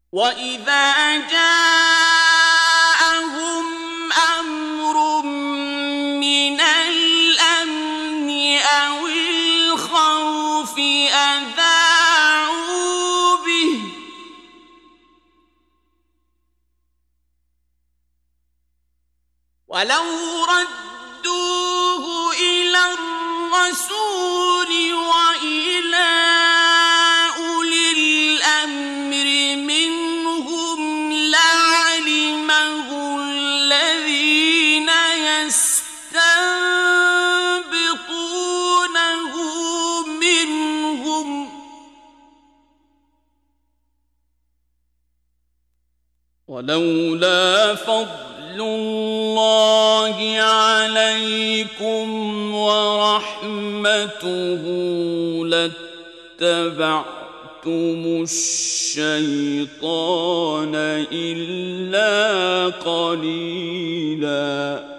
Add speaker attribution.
Speaker 1: وَإِذَا جَاءَهُمْ أَمْرٌ مِّنَ الْأَمْنِ أَوِ الْخَوْفِ أَذَاعُوا بِهِ ۖ وَلَوْ رَدُّوهُ إِلَى الرَّسُولِ وَإِلَىٰ أُولِي الْأَمْرِ مِنْهُمْ لَعَلِمَهُ الَّذِينَ يَسْتَنبِطُونَهُ مِنْهُمْ ۗ وَلَوْلَا فَضْلُ اللَّهِ عَلَيْكُمْ وَرَحْمَتُهُ لَاتَّبَعْتُمُ الشَّيْطَانَ إِلَّا قَلِيلًا